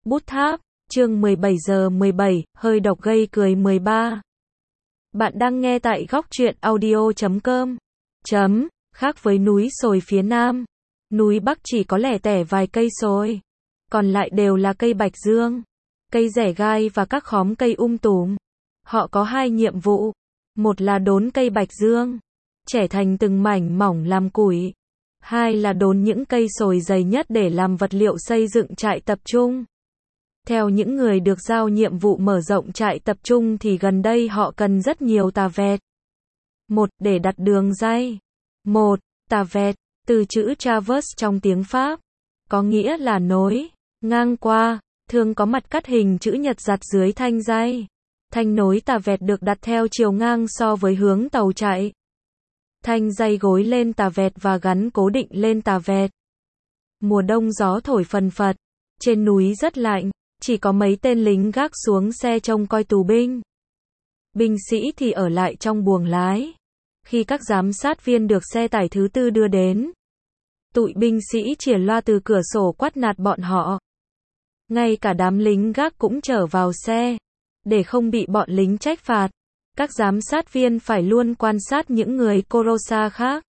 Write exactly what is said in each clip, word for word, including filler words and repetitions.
Bút tháp, chương mười bảy giờ mười bảy, hơi độc gây cười mười ba. Bạn đang nghe tại góc truyện audio chấm com. Chấm, khác với núi sồi phía Nam, núi Bắc chỉ có lẻ tẻ vài cây sồi, còn lại đều là cây bạch dương, cây rẻ gai và các khóm cây um tùm. Họ có hai nhiệm vụ, một là đốn cây bạch dương, chẻ thành từng mảnh mỏng làm củi, hai là đốn những cây sồi dày nhất để làm vật liệu xây dựng trại tập trung. Theo những người được giao nhiệm vụ mở rộng trại tập trung thì gần đây họ cần rất nhiều tà vẹt. Một, để đặt đường ray. Một, tà vẹt, từ chữ traverse trong tiếng Pháp, có nghĩa là nối, ngang qua, thường có mặt cắt hình chữ nhật dạt dưới thanh ray. Thanh nối tà vẹt được đặt theo chiều ngang so với hướng tàu chạy. Thanh ray gối lên tà vẹt và gắn cố định lên tà vẹt. Mùa đông gió thổi phần phật, trên núi rất lạnh, chỉ có mấy tên lính gác xuống xe trông coi tù binh. Binh sĩ thì ở lại trong buồng lái. Khi các giám sát viên được xe tải thứ tư đưa đến, tụi binh sĩ chìa loa từ cửa sổ quát nạt bọn họ. Ngay cả đám lính gác cũng trở vào xe. Để không bị bọn lính trách phạt, các giám sát viên phải luôn quan sát những người Corosa khác.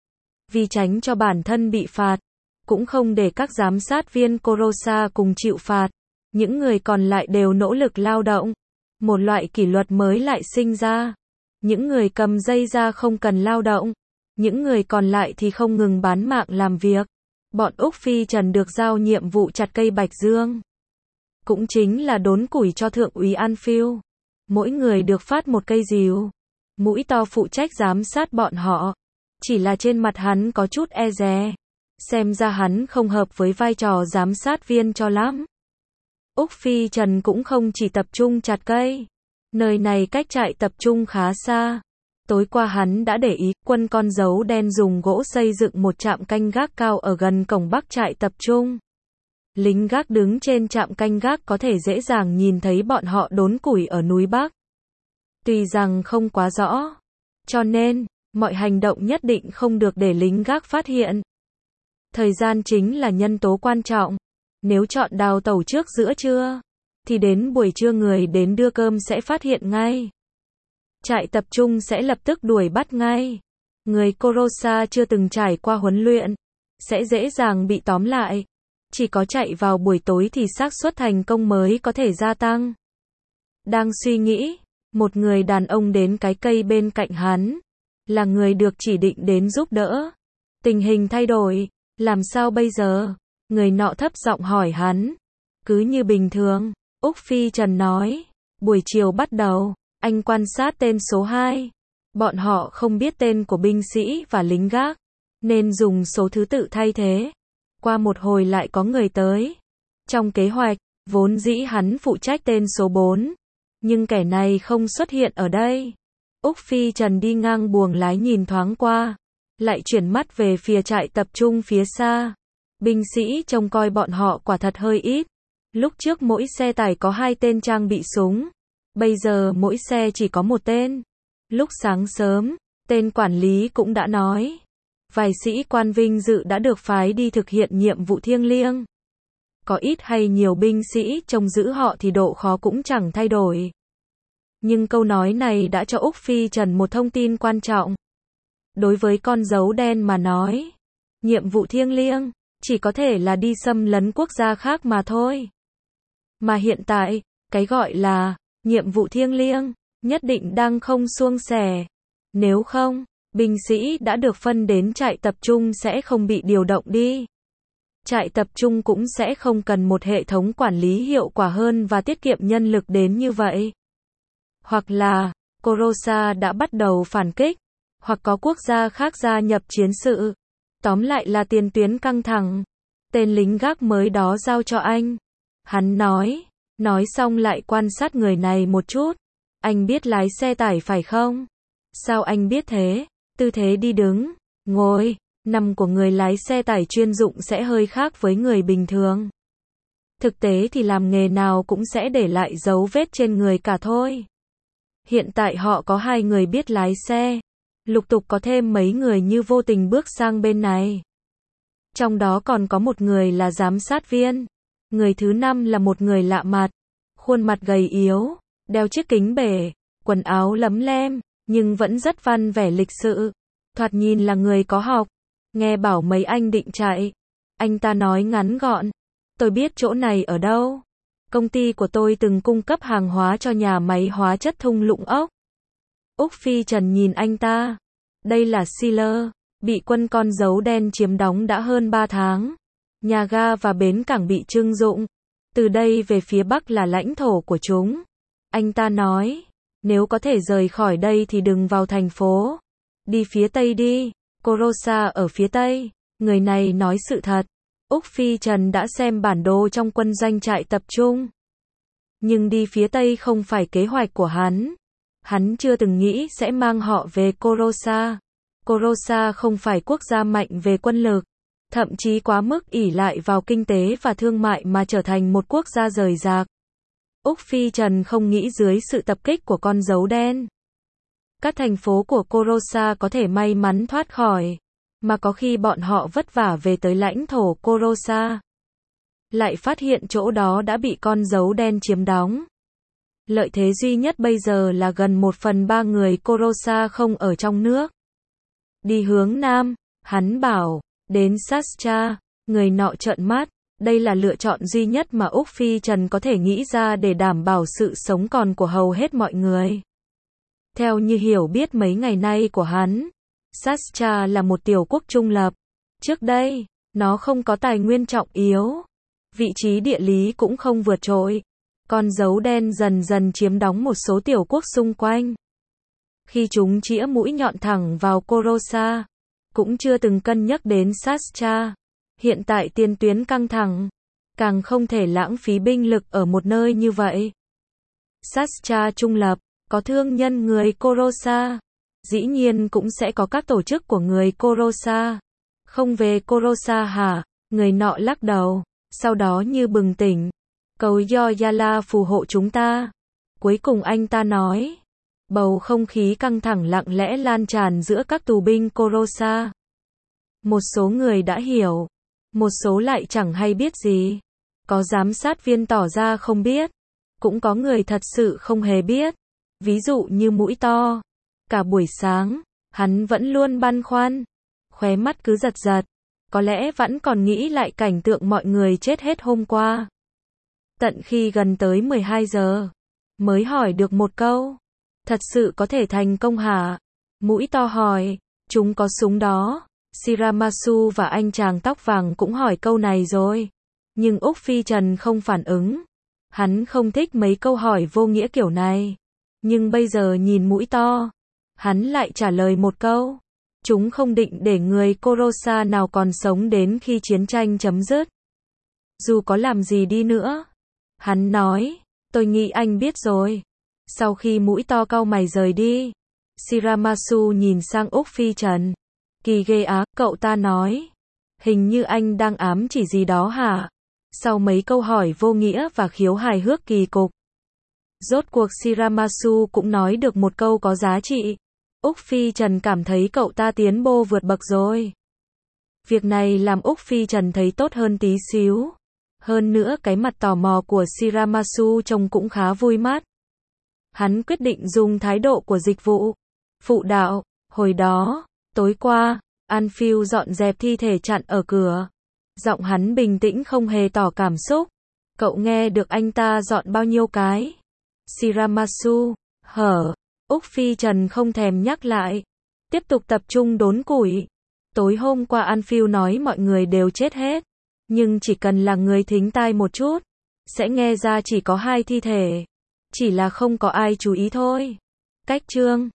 Vì tránh cho bản thân bị phạt, cũng không để các giám sát viên Corosa cùng chịu phạt, những người còn lại đều nỗ lực lao động. Một loại kỷ luật mới lại sinh ra. Những người cầm dây ra không cần lao động, những người còn lại thì không ngừng bán mạng làm việc. Bọn Úc Phi Trần được giao nhiệm vụ chặt cây bạch dương, cũng chính là đốn củi cho thượng úy Anfield. Mỗi người được phát một cây rìu. Mũi to phụ trách giám sát bọn họ. Chỉ là trên mặt hắn có chút e dè. Xem ra hắn không hợp với vai trò giám sát viên cho lắm. Úc Phi Trần cũng không chỉ tập trung chặt cây. Nơi này cách trại tập trung khá xa. Tối qua hắn đã để ý, quân con dấu đen dùng gỗ xây dựng một trạm canh gác cao ở gần cổng bắc trại tập trung. Lính gác đứng trên trạm canh gác có thể dễ dàng nhìn thấy bọn họ đốn củi ở núi Bắc. Tuy rằng không quá rõ, cho nên, mọi hành động nhất định không được để lính gác phát hiện. Thời gian chính là nhân tố quan trọng. Nếu chọn đào tẩu trước giữa trưa, thì đến buổi trưa người đến đưa cơm sẽ phát hiện ngay. Trại tập trung sẽ lập tức đuổi bắt ngay. Người Corosa chưa từng trải qua huấn luyện, sẽ dễ dàng bị tóm lại. Chỉ có chạy vào buổi tối thì xác suất thành công mới có thể gia tăng. Đang suy nghĩ, một người đàn ông đến cái cây bên cạnh hắn, là người được chỉ định đến giúp đỡ. Tình hình thay đổi, làm sao bây giờ? Người nọ thấp giọng hỏi hắn. Cứ như bình thường, Úc Phi Trần nói. Buổi chiều bắt đầu, anh quan sát tên số hai. Bọn họ không biết tên của binh sĩ và lính gác, nên dùng số thứ tự thay thế. Qua một hồi lại có người tới. Trong kế hoạch, vốn dĩ hắn phụ trách tên số bốn. Nhưng kẻ này không xuất hiện ở đây. Úc Phi Trần đi ngang buồng lái nhìn thoáng qua. Lại chuyển mắt về phía trại tập trung phía xa. Binh sĩ trông coi bọn họ quả thật hơi ít. Lúc trước mỗi xe tải có hai tên trang bị súng. Bây giờ mỗi xe chỉ có một tên. Lúc sáng sớm, tên quản lý cũng đã nói. Vài sĩ quan vinh dự đã được phái đi thực hiện nhiệm vụ thiêng liêng. Có ít hay nhiều binh sĩ trông giữ họ thì độ khó cũng chẳng thay đổi. Nhưng câu nói này đã cho Úc Phi Trần một thông tin quan trọng. Đối với con dấu đen mà nói, nhiệm vụ thiêng liêng chỉ có thể là đi xâm lấn quốc gia khác mà thôi. Mà hiện tại, cái gọi là nhiệm vụ thiêng liêng nhất định đang không suông sẻ. Nếu không, binh sĩ đã được phân đến trại tập trung sẽ không bị điều động đi. Trại tập trung cũng sẽ không cần một hệ thống quản lý hiệu quả hơn và tiết kiệm nhân lực đến như vậy. Hoặc là, Corosa đã bắt đầu phản kích, hoặc có quốc gia khác gia nhập chiến sự. Tóm lại là tiền tuyến căng thẳng. Tên lính gác mới đó giao cho anh. Hắn nói, nói xong lại quan sát người này một chút. Anh biết lái xe tải phải không? Sao anh biết thế? Tư thế đi đứng, ngồi, nằm của người lái xe tải chuyên dụng sẽ hơi khác với người bình thường. Thực tế thì làm nghề nào cũng sẽ để lại dấu vết trên người cả thôi. Hiện tại họ có hai người biết lái xe. Lục tục có thêm mấy người như vô tình bước sang bên này. Trong đó còn có một người là giám sát viên. Người thứ năm là một người lạ mặt, khuôn mặt gầy yếu, đeo chiếc kính bể, quần áo lấm lem, nhưng vẫn rất văn vẻ lịch sự. Thoạt nhìn là người có học. Nghe bảo mấy anh định chạy. Anh ta nói ngắn gọn. Tôi biết chỗ này ở đâu. Công ty của tôi từng cung cấp hàng hóa cho nhà máy hóa chất thung lũng ốc. Úc Phi Trần nhìn anh ta. Đây là Sealer, bị quân con dấu đen chiếm đóng đã hơn ba tháng. Nhà ga và bến cảng bị trưng dụng. Từ đây về phía bắc là lãnh thổ của chúng. Anh ta nói, nếu có thể rời khỏi đây thì đừng vào thành phố. Đi phía tây đi, Korosa ở phía tây. Người này nói sự thật. Úc Phi Trần đã xem bản đồ trong quân doanh trại tập trung. Nhưng đi phía tây không phải kế hoạch của hắn. Hắn chưa từng nghĩ sẽ mang họ về Korosa. Korosa không phải quốc gia mạnh về quân lực, thậm chí quá mức ỷ lại vào kinh tế và thương mại mà trở thành một quốc gia rời rạc. Úc Phi Trần không nghĩ dưới sự tập kích của con dấu đen, các thành phố của Korosa có thể may mắn thoát khỏi, mà có khi bọn họ vất vả về tới lãnh thổ Korosa, lại phát hiện chỗ đó đã bị con dấu đen chiếm đóng. Lợi thế duy nhất bây giờ là gần một phần ba người Korosa không ở trong nước. Đi hướng nam, hắn bảo, đến Sascha, người nọ trợn mắt, đây là lựa chọn duy nhất mà Úc Phi Trần có thể nghĩ ra để đảm bảo sự sống còn của hầu hết mọi người. Theo như hiểu biết mấy ngày nay của hắn, Sascha là một tiểu quốc trung lập. Trước đây, nó không có tài nguyên trọng yếu, vị trí địa lý cũng không vượt trội. Con dấu đen dần dần chiếm đóng một số tiểu quốc xung quanh. Khi chúng chĩa mũi nhọn thẳng vào Korosa, cũng chưa từng cân nhắc đến Sascha. Hiện tại tiền tuyến căng thẳng, càng không thể lãng phí binh lực ở một nơi như vậy. Sascha trung lập, có thương nhân người Korosa, dĩ nhiên cũng sẽ có các tổ chức của người Korosa. Không về Korosa hả? Người nọ lắc đầu, sau đó như bừng tỉnh. Cầu Yoyala phù hộ chúng ta. Cuối cùng anh ta nói. Bầu không khí căng thẳng lặng lẽ lan tràn giữa các tù binh Korosa. Một số người đã hiểu, một số lại chẳng hay biết gì. Có giám sát viên tỏ ra không biết, cũng có người thật sự không hề biết. Ví dụ như Mũi To. Cả buổi sáng, hắn vẫn luôn băn khoăn, khóe mắt cứ giật giật. Có lẽ vẫn còn nghĩ lại cảnh tượng mọi người chết hết hôm qua. Tận khi gần tới mười hai giờ, mới hỏi được một câu. Thật sự có thể thành công hả? Mũi To hỏi, chúng có súng đó. Shiramasu và anh chàng tóc vàng cũng hỏi câu này rồi. Nhưng Úc Phi Trần không phản ứng. Hắn không thích mấy câu hỏi vô nghĩa kiểu này. Nhưng bây giờ nhìn Mũi To, hắn lại trả lời một câu. Chúng không định để người Korosa nào còn sống đến khi chiến tranh chấm dứt. Dù có làm gì đi nữa. Hắn nói, tôi nghĩ anh biết rồi. Sau khi Mũi To cau mày rời đi, Shiramasu nhìn sang Úc Phi Trần. Kỳ ghê á, cậu ta nói. Hình như anh đang ám chỉ gì đó hả? Sau mấy câu hỏi vô nghĩa và khiếu hài hước kỳ cục, rốt cuộc Shiramasu cũng nói được một câu có giá trị. Úc Phi Trần cảm thấy cậu ta tiến bộ vượt bậc rồi. Việc này làm Úc Phi Trần thấy tốt hơn tí xíu. Hơn nữa cái mặt tò mò của Shiramasu trông cũng khá vui mắt. Hắn quyết định dùng thái độ của dịch vụ. Phụ đạo, hồi đó, tối qua, Anfield dọn dẹp thi thể chặn ở cửa. Giọng hắn bình tĩnh không hề tỏ cảm xúc. Cậu nghe được anh ta dọn bao nhiêu cái? Shiramasu, hở. Úc Phi Trần không thèm nhắc lại. Tiếp tục tập trung đốn củi. Tối hôm qua Anfield nói mọi người đều chết hết. Nhưng chỉ cần là người thính tai một chút, sẽ nghe ra chỉ có hai thi thể. Chỉ là không có ai chú ý thôi. Cách chương